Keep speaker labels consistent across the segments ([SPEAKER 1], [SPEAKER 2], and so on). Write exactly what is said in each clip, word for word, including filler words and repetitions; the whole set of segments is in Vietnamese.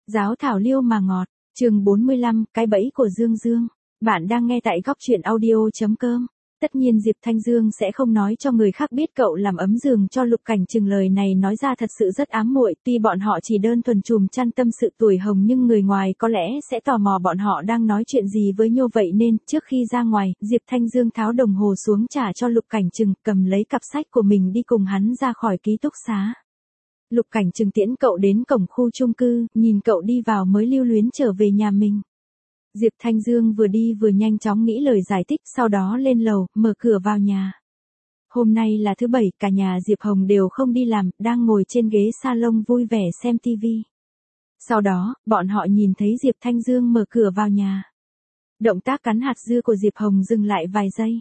[SPEAKER 1] Giáo thảo liêu mà ngọt, chương bốn mươi lăm, cái bẫy của Dương Dương. Bạn đang nghe tại góc truyện audio.com. Tất nhiên Diệp Thanh Dương sẽ không nói cho người khác biết cậu làm ấm giường cho Lục Cảnh Trừng, lời này nói ra thật sự rất ám muội, tuy bọn họ chỉ đơn thuần chùm chăn tâm sự tuổi hồng nhưng người ngoài có lẽ sẽ tò mò bọn họ đang nói chuyện gì với Nhô, vậy nên trước khi ra ngoài, Diệp Thanh Dương tháo đồng hồ xuống trả cho Lục Cảnh Trừng, cầm lấy cặp sách của mình đi cùng hắn ra khỏi ký túc xá. Lục Cảnh Trừng tiễn cậu đến cổng khu chung cư, nhìn cậu đi vào mới lưu luyến trở về nhà mình. Diệp Thanh Dương vừa đi vừa nhanh chóng nghĩ lời giải thích, sau đó lên lầu, mở cửa vào nhà. Hôm nay là thứ bảy, cả nhà Diệp Hồng đều không đi làm, đang ngồi trên ghế salon vui vẻ xem tivi. Sau đó, bọn họ nhìn thấy Diệp Thanh Dương mở cửa vào nhà. Động tác cắn hạt dưa của Diệp Hồng dừng lại vài giây.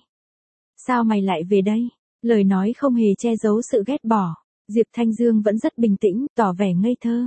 [SPEAKER 1] Sao mày lại về đây? Lời nói không hề che giấu sự ghét bỏ. Diệp Thanh Dương vẫn rất bình tĩnh, tỏ vẻ ngây thơ.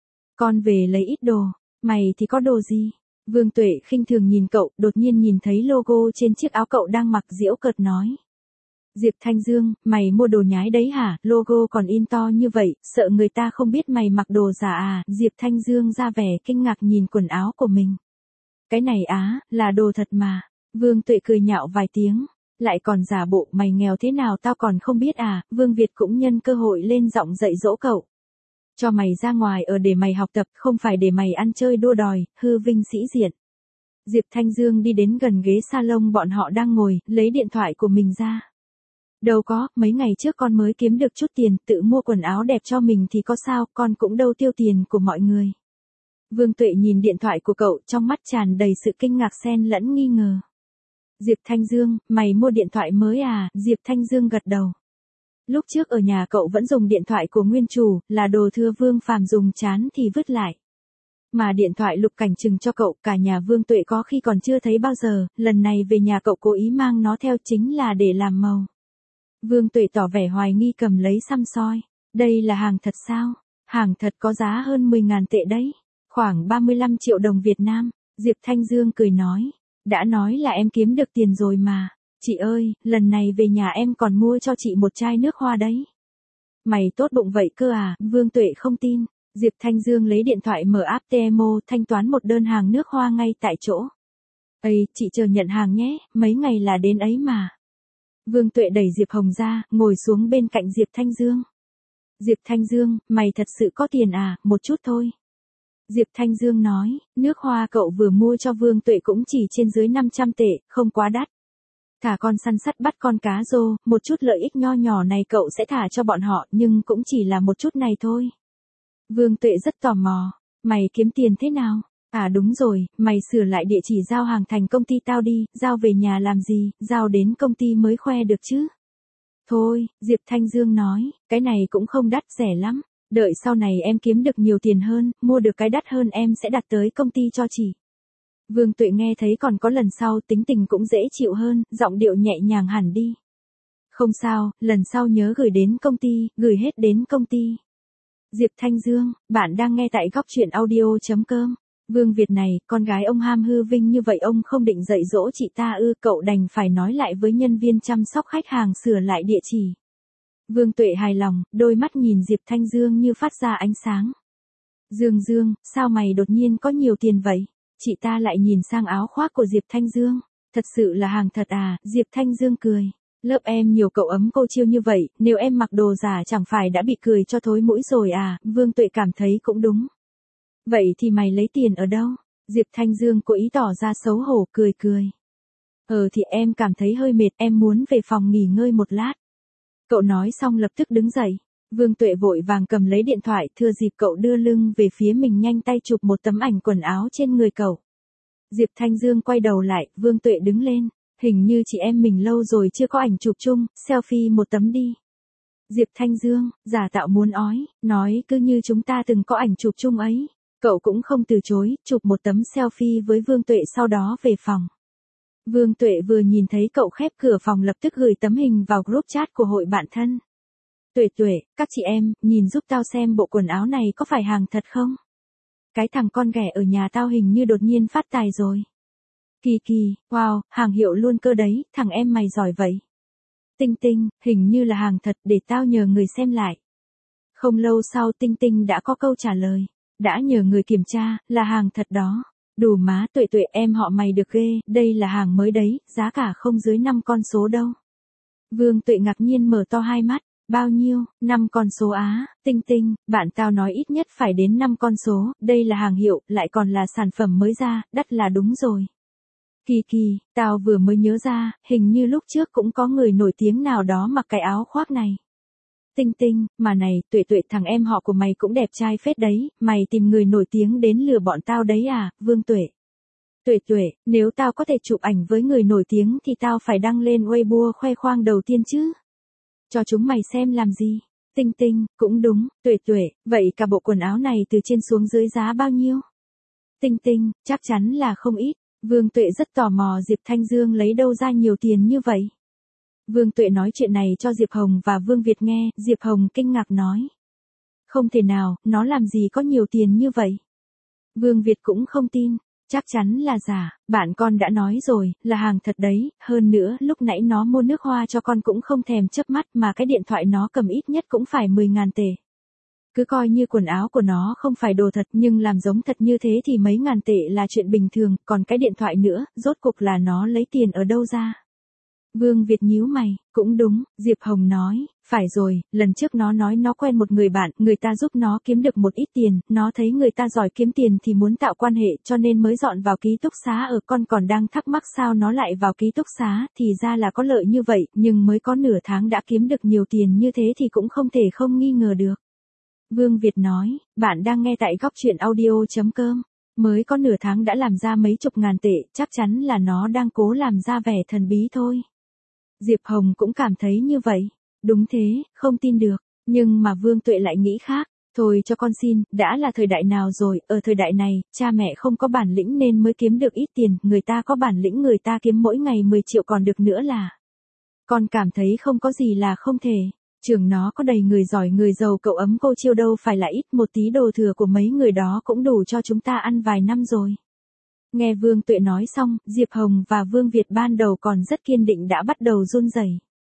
[SPEAKER 1] Con về lấy ít đồ, mày thì có đồ gì? Vương Tuệ khinh thường nhìn cậu, đột nhiên nhìn thấy logo trên chiếc áo cậu đang mặc giễu cợt nói. Diệp Thanh Dương, mày mua đồ nhái đấy hả? Logo còn in to như vậy, sợ người ta không biết mày mặc đồ giả à? Diệp Thanh Dương ra vẻ kinh ngạc nhìn quần áo của mình. Cái này á, là đồ thật mà. Vương Tuệ cười nhạo vài tiếng. Lại còn giả bộ, mày nghèo thế nào tao còn không biết à? Vương Việt cũng nhân cơ hội lên giọng dạy dỗ cậu. Cho mày ra ngoài ở để mày học tập, không phải để mày ăn chơi đua đòi, hư vinh sĩ diện. Diệp Thanh Dương đi đến gần ghế salon bọn họ đang ngồi, lấy điện thoại của mình ra. Đâu có, mấy ngày trước con mới kiếm được chút tiền, tự mua quần áo đẹp cho mình thì có sao, con cũng đâu tiêu tiền của mọi người. Vương Tuệ nhìn điện thoại của cậu, trong mắt tràn đầy sự kinh ngạc xen lẫn nghi ngờ. Diệp Thanh Dương, mày mua điện thoại mới à? Diệp Thanh Dương gật đầu. Lúc trước ở nhà cậu vẫn dùng điện thoại của nguyên chủ, là đồ thưa Vương Phàm dùng chán thì vứt lại. Mà điện thoại Lục Cảnh Trừng cho cậu, cả nhà Vương Tuệ có khi còn chưa thấy bao giờ, lần này về nhà cậu cố ý mang nó theo chính là để làm màu. Vương Tuệ tỏ vẻ hoài nghi cầm lấy xăm soi. Đây là hàng thật sao? Hàng thật có giá hơn mười ngàn tệ đấy. Khoảng ba mươi lăm triệu đồng Việt Nam. Diệp Thanh Dương cười nói. Đã nói là em kiếm được tiền rồi mà. Chị ơi, lần này về nhà em còn mua cho chị một chai nước hoa đấy. Mày tốt bụng vậy cơ à? Vương Tuệ không tin. Diệp Thanh Dương lấy điện thoại mở app tê em o thanh toán một đơn hàng nước hoa ngay tại chỗ. Ây, chị chờ nhận hàng nhé, mấy ngày là đến ấy mà. Vương Tuệ đẩy Diệp Hồng ra, ngồi xuống bên cạnh Diệp Thanh Dương. Diệp Thanh Dương, mày thật sự có tiền à? Một chút thôi. Diệp Thanh Dương nói, nước hoa cậu vừa mua cho Vương Tuệ cũng chỉ trên dưới năm trăm tệ, không quá đắt. Thả con săn sắt bắt con cá rô, một chút lợi ích nho nhỏ này cậu sẽ thả cho bọn họ, nhưng cũng chỉ là một chút này thôi. Vương Tuệ rất tò mò, mày kiếm tiền thế nào? À đúng rồi, mày sửa lại địa chỉ giao hàng thành công ty tao đi, giao về nhà làm gì, giao đến công ty mới khoe được chứ. Thôi, Diệp Thanh Dương nói, cái này cũng không đắt, rẻ lắm. Đợi sau này em kiếm được nhiều tiền hơn, mua được cái đắt hơn em sẽ đặt tới công ty cho chị. Vương Tuệ nghe thấy còn có lần sau, tính tình cũng dễ chịu hơn, giọng điệu nhẹ nhàng hẳn đi. Không sao, lần sau nhớ gửi đến công ty, gửi hết đến công ty. Diệp Thanh Dương, bạn đang nghe tại góc truyện audio.com. Vương Việt này, con gái ông ham hư vinh như vậy ông không định dạy dỗ chị ta ư? Cậu đành phải nói lại với nhân viên chăm sóc khách hàng sửa lại địa chỉ. Vương Tuệ hài lòng, đôi mắt nhìn Diệp Thanh Dương như phát ra ánh sáng. Dương Dương, sao mày đột nhiên có nhiều tiền vậy? Chị ta lại nhìn sang áo khoác của Diệp Thanh Dương. Thật sự là hàng thật à? Diệp Thanh Dương cười. Lớp em nhiều cậu ấm cô chiêu như vậy, nếu em mặc đồ giả chẳng phải đã bị cười cho thối mũi rồi à? Vương Tuệ cảm thấy cũng đúng. Vậy thì mày lấy tiền ở đâu? Diệp Thanh Dương cố ý tỏ ra xấu hổ, cười cười. Ờ thì em cảm thấy hơi mệt, em muốn về phòng nghỉ ngơi một lát. Cậu nói xong lập tức đứng dậy. Vương Tuệ vội vàng cầm lấy điện thoại, thừa dịp cậu đưa lưng về phía mình nhanh tay chụp một tấm ảnh quần áo trên người cậu. Diệp Thanh Dương quay đầu lại, Vương Tuệ đứng lên. Hình như chị em mình lâu rồi chưa có ảnh chụp chung, selfie một tấm đi. Diệp Thanh Dương, giả tạo muốn ói, nói cứ như chúng ta từng có ảnh chụp chung ấy. Cậu cũng không từ chối, chụp một tấm selfie với Vương Tuệ sau đó về phòng. Vương Tuệ vừa nhìn thấy cậu khép cửa phòng lập tức gửi tấm hình vào group chat của hội bạn thân. Tuệ Tuệ, các chị em, nhìn giúp tao xem bộ quần áo này có phải hàng thật không? Cái thằng con ghẻ ở nhà tao hình như đột nhiên phát tài rồi. Kỳ kỳ, wow, hàng hiệu luôn cơ đấy, thằng em mày giỏi vậy. Tinh Tinh, hình như là hàng thật, để tao nhờ người xem lại. Không lâu sau Tinh Tinh đã có câu trả lời. đã nhờ người kiểm tra, là hàng thật đó. Đủ má Tuệ Tuệ, em họ mày được ghê, đây là hàng mới đấy, giá cả không dưới năm con số đâu. Vương Tuệ ngạc nhiên mở to hai mắt, bao nhiêu, năm con số á, Tinh Tinh, bạn tao nói ít nhất phải đến năm con số, đây là hàng hiệu, lại còn là sản phẩm mới ra, đắt là đúng rồi. Kỳ kỳ, tao vừa mới nhớ ra, hình như lúc trước cũng có người nổi tiếng nào đó mặc cái áo khoác này. Tinh Tinh, mà này, Tuệ Tuệ, thằng em họ của mày cũng đẹp trai phết đấy, mày tìm người nổi tiếng đến lừa bọn tao đấy à, Vương Tuệ. Tuệ Tuệ, nếu tao có thể chụp ảnh với người nổi tiếng thì tao phải đăng lên Weibo khoe khoang đầu tiên chứ. Cho chúng mày xem làm gì? Tinh Tinh, cũng đúng, Tuệ Tuệ, vậy cả bộ quần áo này từ trên xuống dưới giá bao nhiêu? Tinh Tinh, chắc chắn là không ít. Vương Tuệ rất tò mò Diệp Thanh Dương lấy đâu ra nhiều tiền như vậy. Vương Tuệ nói chuyện này cho Diệp Hồng và Vương Việt nghe, Diệp Hồng kinh ngạc nói. Không thể nào, nó làm gì có nhiều tiền như vậy. Vương Việt cũng không tin, chắc chắn là giả, bạn con đã nói rồi, là hàng thật đấy, hơn nữa lúc nãy nó mua nước hoa cho con cũng không thèm chớp mắt mà cái điện thoại nó cầm ít nhất cũng phải mười ngàn tệ. Cứ coi như quần áo của nó không phải đồ thật nhưng làm giống thật như thế thì mấy ngàn tệ là chuyện bình thường, còn cái điện thoại nữa, rốt cục là nó lấy tiền ở đâu ra. Vương Việt nhíu mày, cũng đúng, Diệp Hồng nói, phải rồi, lần trước nó nói nó quen một người bạn, người ta giúp nó kiếm được một ít tiền, nó thấy người ta giỏi kiếm tiền thì muốn tạo quan hệ cho nên mới dọn vào ký túc xá ở, con còn đang thắc mắc sao nó lại vào ký túc xá, thì ra là có lợi như vậy, nhưng mới có nửa tháng đã kiếm được nhiều tiền như thế thì cũng không thể không nghi ngờ được. Vương Việt nói, bạn đang nghe tại góc truyện audio chấm com. Mới có nửa tháng đã làm ra mấy chục ngàn tệ, chắc chắn là nó đang cố làm ra vẻ thần bí thôi. Diệp Hồng cũng cảm thấy như vậy. Đúng thế, không tin được. Nhưng mà Vương Tuệ lại nghĩ khác. Thôi cho con xin, đã là thời đại nào rồi, ở thời đại này, cha mẹ không có bản lĩnh nên mới kiếm được ít tiền, người ta có bản lĩnh người ta kiếm mỗi ngày mười triệu còn được nữa là. Con cảm thấy không có gì là không thể. Trường nó có đầy người giỏi người giàu, cậu ấm cô Chiêu đâu phải là ít, một tí đồ thừa của mấy người đó cũng đủ cho chúng ta ăn vài năm rồi. Nghe Vương Tuệ nói xong, Diệp Hồng và Vương Việt ban đầu còn rất kiên định đã bắt đầu run rẩy.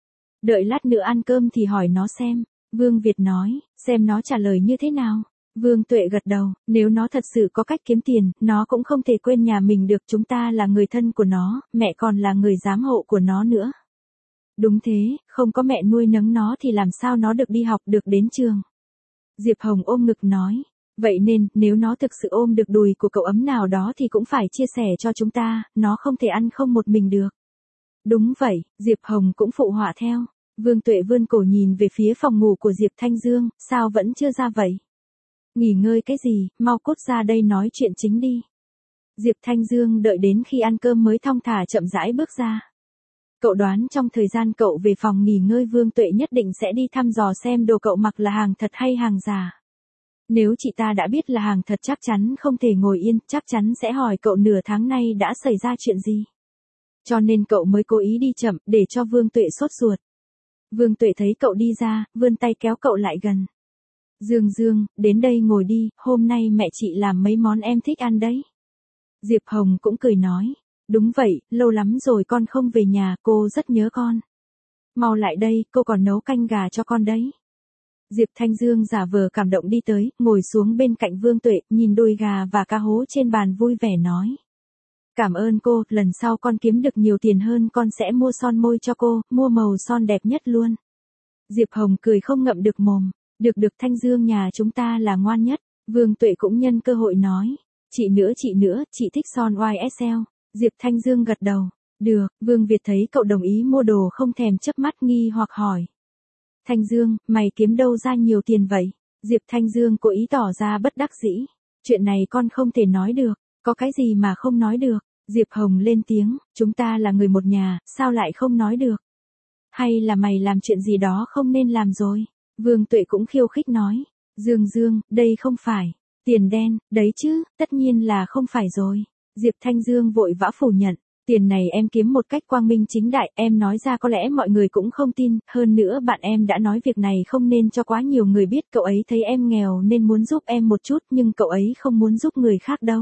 [SPEAKER 1] Đợi lát nữa ăn cơm thì hỏi nó xem. Vương Việt nói, xem nó trả lời như thế nào. Vương Tuệ gật đầu, nếu nó thật sự có cách kiếm tiền, nó cũng không thể quên nhà mình được, chúng ta là người thân của nó, mẹ còn là người giám hộ của nó nữa. Đúng thế, không có mẹ nuôi nấng nó thì làm sao nó được đi học được đến trường. Diệp Hồng ôm ngực nói, vậy nên, nếu nó thực sự ôm được đùi của cậu ấm nào đó thì cũng phải chia sẻ cho chúng ta, nó không thể ăn không một mình được. Đúng vậy, Diệp Hồng cũng phụ họa theo. Vương Tuệ vươn cổ nhìn về phía phòng ngủ của Diệp Thanh Dương, sao vẫn chưa ra vậy? Nghỉ ngơi cái gì, mau cút ra đây nói chuyện chính đi. Diệp Thanh Dương đợi đến khi ăn cơm mới thong thả chậm rãi bước ra. Cậu đoán trong thời gian cậu về phòng nghỉ ngơi Vương Tuệ nhất định sẽ đi thăm dò xem đồ cậu mặc là hàng thật hay hàng giả. Nếu chị ta đã biết là hàng thật chắc chắn không thể ngồi yên, chắc chắn sẽ hỏi cậu nửa tháng nay đã xảy ra chuyện gì. Cho nên cậu mới cố ý đi chậm, để cho Vương Tuệ sốt ruột. Vương Tuệ thấy cậu đi ra, vươn tay kéo cậu lại gần. Dương Dương, đến đây ngồi đi, hôm nay mẹ chị làm mấy món em thích ăn đấy. Diệp Hồng cũng cười nói. Đúng vậy, lâu lắm rồi con không về nhà, cô rất nhớ con. Mau lại đây, cô còn nấu canh gà cho con đấy. Diệp Thanh Dương giả vờ cảm động đi tới, ngồi xuống bên cạnh Vương Tuệ, nhìn đùi gà và cá hố trên bàn vui vẻ nói. Cảm ơn cô, lần sau con kiếm được nhiều tiền hơn con sẽ mua son môi cho cô, mua màu son đẹp nhất luôn. Diệp Hồng cười không ngậm được mồm, được được Thanh Dương nhà chúng ta là ngoan nhất. Vương Tuệ cũng nhân cơ hội nói, chị nữa chị nữa, chị thích son Y S L. Diệp Thanh Dương gật đầu, được, Vương Việt thấy cậu đồng ý mua đồ không thèm chớp mắt nghi hoặc hỏi. Thanh Dương, mày kiếm đâu ra nhiều tiền vậy? Diệp Thanh Dương cố ý tỏ ra bất đắc dĩ. Chuyện này con không thể nói được, có cái gì mà không nói được. Diệp Hồng lên tiếng, chúng ta là người một nhà, sao lại không nói được? Hay là mày làm chuyện gì đó không nên làm rồi? Vương Tuệ cũng khiêu khích nói. Dương Dương, đây không phải tiền đen, đấy chứ, tất nhiên là không phải rồi. Diệp Thanh Dương vội vã phủ nhận, tiền này em kiếm một cách quang minh chính đại, em nói ra có lẽ mọi người cũng không tin, hơn nữa bạn em đã nói việc này không nên cho quá nhiều người biết, cậu ấy thấy em nghèo nên muốn giúp em một chút nhưng cậu ấy không muốn giúp người khác đâu.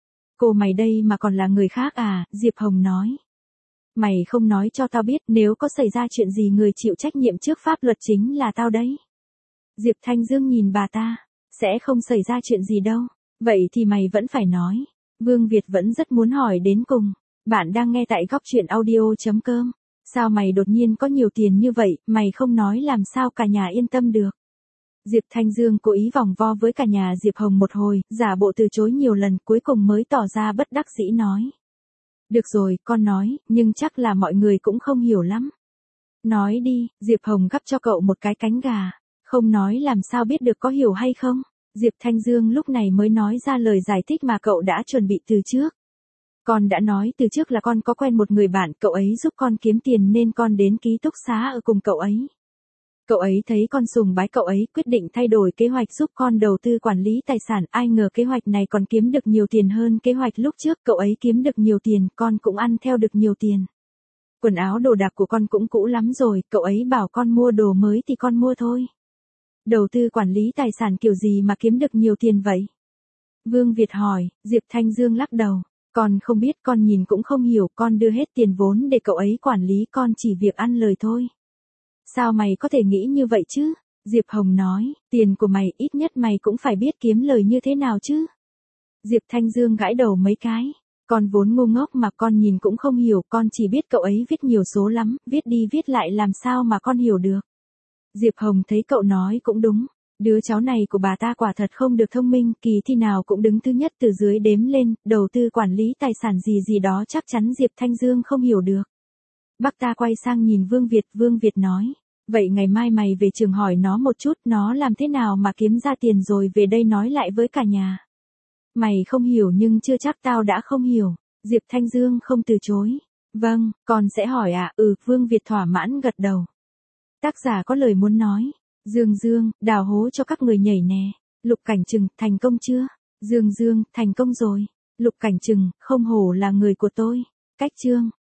[SPEAKER 1] Cô mày đây mà còn là người khác à, Diệp Hồng nói. Mày không nói cho tao biết, nếu có xảy ra chuyện gì người chịu trách nhiệm trước pháp luật chính là tao đấy. Diệp Thanh Dương nhìn bà ta, Sẽ không xảy ra chuyện gì đâu. Vậy thì mày vẫn phải nói. Vương Việt vẫn rất muốn hỏi đến cùng. Bạn đang nghe tại góc chuyện audio.com. Sao mày đột nhiên có nhiều tiền như vậy, mày không nói làm sao cả nhà yên tâm được. Diệp Thanh Dương cố ý vòng vo với cả nhà Diệp Hồng một hồi, giả bộ từ chối nhiều lần, cuối cùng mới tỏ ra bất đắc dĩ nói. Được rồi, con nói, nhưng chắc là mọi người cũng không hiểu lắm. Nói đi, Diệp Hồng gắp cho cậu một cái cánh gà. Không nói làm sao biết được có hiểu hay không. Diệp Thanh Dương lúc này mới nói ra lời giải thích mà cậu đã chuẩn bị từ trước. Con đã nói từ trước là con có quen một người bạn, cậu ấy giúp con kiếm tiền nên con đến ký túc xá ở cùng cậu ấy. Cậu ấy thấy con sùng bái cậu ấy, quyết định thay đổi kế hoạch giúp con đầu tư quản lý tài sản, ai ngờ kế hoạch này còn kiếm được nhiều tiền hơn kế hoạch lúc trước, cậu ấy kiếm được nhiều tiền, con cũng ăn theo được nhiều tiền. Quần áo đồ đạc của con cũng cũ lắm rồi, cậu ấy bảo con mua đồ mới thì con mua thôi. Đầu tư quản lý tài sản kiểu gì mà kiếm được nhiều tiền vậy? Vương Việt hỏi, Diệp Thanh Dương lắc đầu. Con không biết, con nhìn cũng không hiểu, con đưa hết tiền vốn để cậu ấy quản lý, con chỉ việc ăn lời thôi. Sao mày có thể nghĩ như vậy chứ? Diệp Hồng nói, tiền của mày ít nhất mày cũng phải biết kiếm lời như thế nào chứ? Diệp Thanh Dương gãi đầu mấy cái. Con vốn ngu ngốc mà, con nhìn cũng không hiểu, con chỉ biết cậu ấy viết nhiều số lắm, viết đi viết lại làm sao mà con hiểu được. Diệp Hồng thấy cậu nói cũng đúng. Đứa cháu này của bà ta quả thật không được thông minh, kỳ thi nào cũng đứng thứ nhất từ dưới đếm lên, đầu tư quản lý tài sản gì gì đó chắc chắn Diệp Thanh Dương không hiểu được. Bác ta quay sang nhìn Vương Việt, Vương Việt nói, vậy ngày mai mày về trường hỏi nó một chút, nó làm thế nào mà kiếm ra tiền rồi về đây nói lại với cả nhà. Mày không hiểu nhưng chưa chắc tao đã không hiểu. Diệp Thanh Dương không từ chối. Vâng, con sẽ hỏi ạ, à? Ừ, Vương Việt thỏa mãn gật đầu. Tác giả có lời muốn nói. Dương Dương, đào hố cho các người nhảy nè. Lục Cảnh Trừng, thành công chưa? Dương Dương, thành công rồi. Lục Cảnh Trừng, không hổ là người của tôi. Cách chương.